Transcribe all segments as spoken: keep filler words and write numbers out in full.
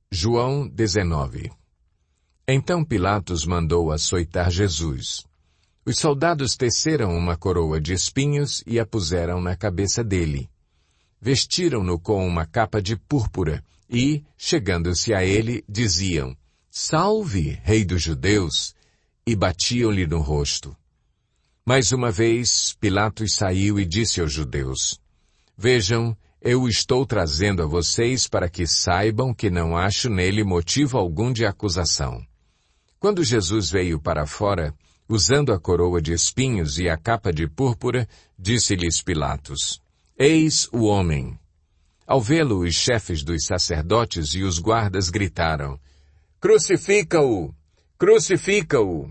João dezenove. Então Pilatos mandou açoitar Jesus. Os soldados teceram uma coroa de espinhos e a puseram na cabeça dele. Vestiram-no com uma capa de púrpura e, chegando-se a ele, diziam: Salve, Rei dos Judeus! E batiam-lhe no rosto. Mais uma vez, Pilatos saiu e disse aos judeus: Vejam, eu estou trazendo a vocês para que saibam que não acho nele motivo algum de acusação. Quando Jesus veio para fora, usando a coroa de espinhos e a capa de púrpura, disse-lhes Pilatos: Eis o homem. Ao vê-lo, os chefes dos sacerdotes e os guardas gritaram: Crucifica-o! Crucifica-o!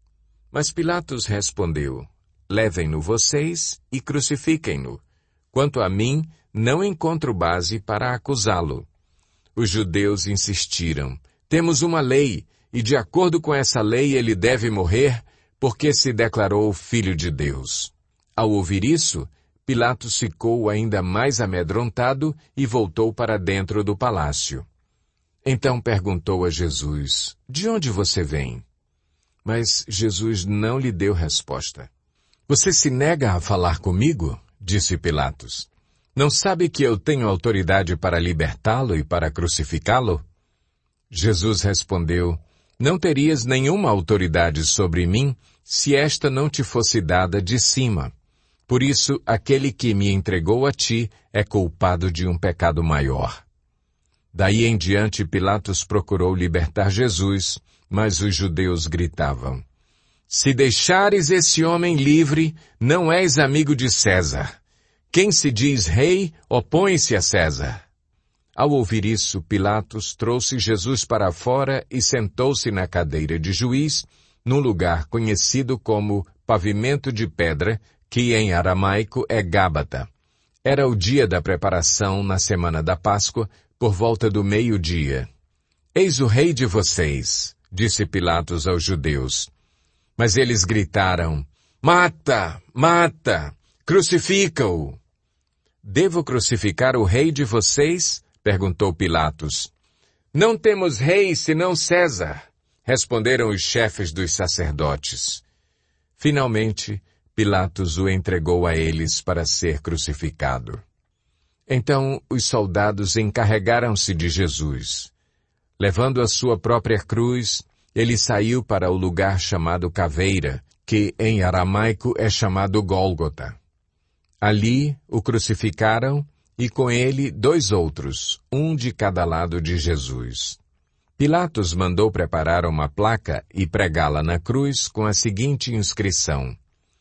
Mas Pilatos respondeu: Levem-no vocês e crucifiquem-no. Quanto a mim, não encontro base para acusá-lo. Os judeus insistiram: Temos uma lei, e de acordo com essa lei ele deve morrer, porque se declarou filho de Deus. Ao ouvir isso, Pilatos ficou ainda mais amedrontado e voltou para dentro do palácio. Então perguntou a Jesus: De onde você vem? Mas Jesus não lhe deu resposta. Você se nega a falar comigo? Disse Pilatos. Não sabe que eu tenho autoridade para libertá-lo e para crucificá-lo? Jesus respondeu: Não terias nenhuma autoridade sobre mim se esta não te fosse dada de cima. Por isso, aquele que me entregou a ti é culpado de um pecado maior. Daí em diante, Pilatos procurou libertar Jesus, mas os judeus gritavam: Se deixares esse homem livre, não és amigo de César. Quem se diz rei, opõe-se a César. Ao ouvir isso, Pilatos trouxe Jesus para fora e sentou-se na cadeira de juiz, num lugar conhecido como pavimento de pedra, que em aramaico é Gábata. Era o dia da preparação na semana da Páscoa, por volta do meio-dia. Eis o rei de vocês, disse Pilatos aos judeus. Mas eles gritaram: Mata! Mata! Crucifica-o! Devo crucificar o rei de vocês? Perguntou Pilatos. Não temos rei senão César, responderam os chefes dos sacerdotes. Finalmente, Pilatos o entregou a eles para ser crucificado. Então os soldados encarregaram-se de Jesus. Levando a sua própria cruz, ele saiu para o lugar chamado Caveira, que em aramaico é chamado Gólgota. Ali o crucificaram e com ele dois outros, um de cada lado de Jesus. Pilatos mandou preparar uma placa e pregá-la na cruz com a seguinte inscrição: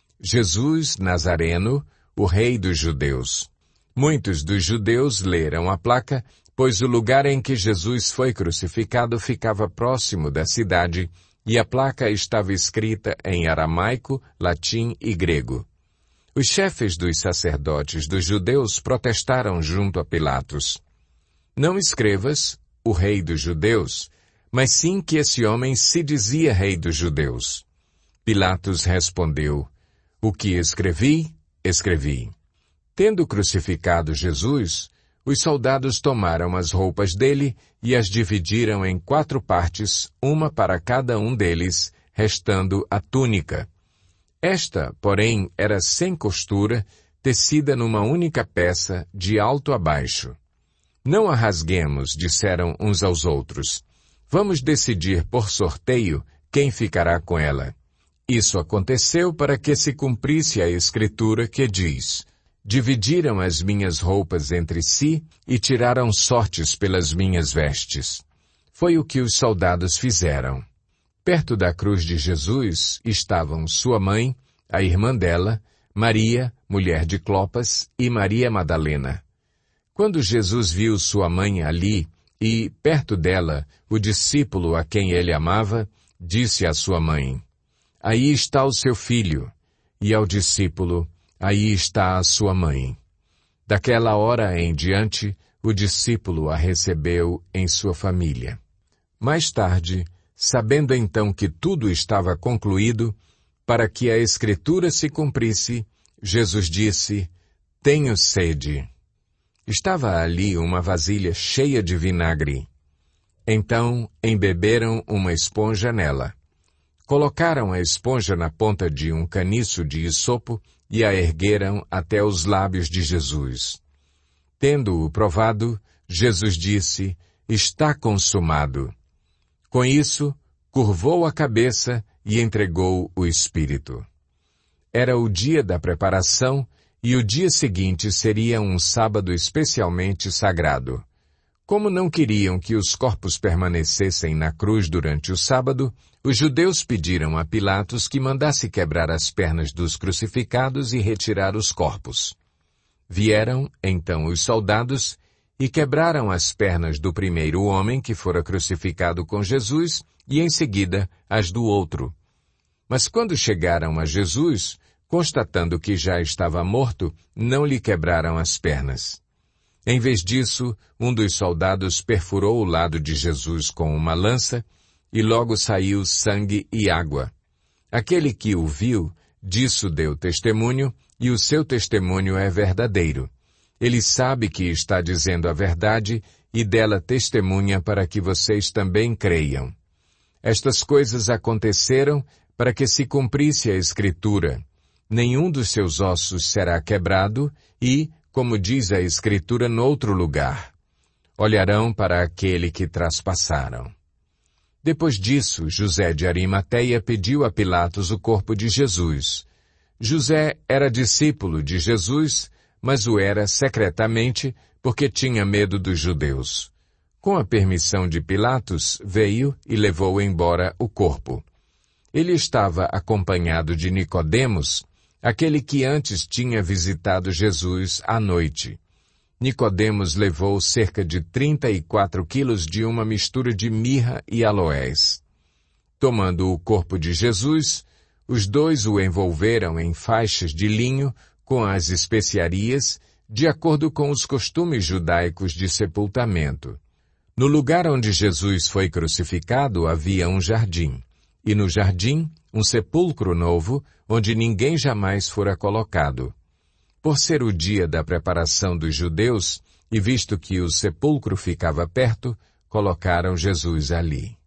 Jesus Nazareno, o Rei dos Judeus. Muitos dos judeus leram a placa, pois o lugar em que Jesus foi crucificado ficava próximo da cidade e a placa estava escrita em aramaico, latim e grego. Os chefes dos sacerdotes dos judeus protestaram junto a Pilatos: Não escrevas o Rei dos Judeus, mas sim que esse homem se dizia Rei dos Judeus. Pilatos respondeu: O que escrevi, escrevi. Tendo crucificado Jesus, os soldados tomaram as roupas dele e as dividiram em quatro partes, uma para cada um deles, restando a túnica. Esta, porém, era sem costura, tecida numa única peça, de alto a baixo. Não a rasguemos, disseram uns aos outros. Vamos decidir por sorteio quem ficará com ela. Isso aconteceu para que se cumprisse a escritura que diz: Dividiram as minhas roupas entre si e tiraram sortes pelas minhas vestes. Foi o que os soldados fizeram. Perto da cruz de Jesus estavam sua mãe, a irmã dela, Maria, mulher de Clopas, e Maria Madalena. Quando Jesus viu sua mãe ali e, perto dela, o discípulo a quem ele amava, disse à sua mãe: Aí está o seu filho. E ao discípulo: Aí está a sua mãe. Daquela hora em diante, o discípulo a recebeu em sua família. Mais tarde, sabendo então que tudo estava concluído, para que a Escritura se cumprisse, Jesus disse: Tenho sede. Estava ali uma vasilha cheia de vinagre. Então embeberam uma esponja nela. Colocaram a esponja na ponta de um caniço de isopo e a ergueram até os lábios de Jesus. Tendo-o provado, Jesus disse, está consumado. Com isso, curvou a cabeça e entregou o Espírito. Era o dia da preparação e o dia seguinte seria um sábado especialmente sagrado. Como não queriam que os corpos permanecessem na cruz durante o sábado, os judeus pediram a Pilatos que mandasse quebrar as pernas dos crucificados e retirar os corpos. Vieram, então, os soldados e quebraram as pernas do primeiro homem que fora crucificado com Jesus e, em seguida, as do outro. Mas quando chegaram a Jesus, constatando que já estava morto, não lhe quebraram as pernas. Em vez disso, um dos soldados perfurou o lado de Jesus com uma lança e logo saiu sangue e água. Aquele que o viu, disso deu testemunho e o seu testemunho é verdadeiro. Ele sabe que está dizendo a verdade e dela testemunha para que vocês também creiam. Estas coisas aconteceram para que se cumprisse a Escritura. Nenhum dos seus ossos será quebrado e, como diz a Escritura noutro lugar, olharão para aquele que traspassaram. Depois disso, José de Arimateia pediu a Pilatos o corpo de Jesus. José era discípulo de Jesus, mas o era secretamente porque tinha medo dos judeus. Com a permissão de Pilatos, veio e levou embora o corpo. Ele estava acompanhado de Nicodemos, aquele que antes tinha visitado Jesus à noite. Nicodemos levou cerca de trinta e quatro quilos de uma mistura de mirra e aloés. Tomando o corpo de Jesus, os dois o envolveram em faixas de linho com as especiarias, de acordo com os costumes judaicos de sepultamento. No lugar onde Jesus foi crucificado havia um jardim, e no jardim um sepulcro novo, onde ninguém jamais fora colocado. Por ser o dia da preparação dos judeus, e visto que o sepulcro ficava perto, colocaram Jesus ali.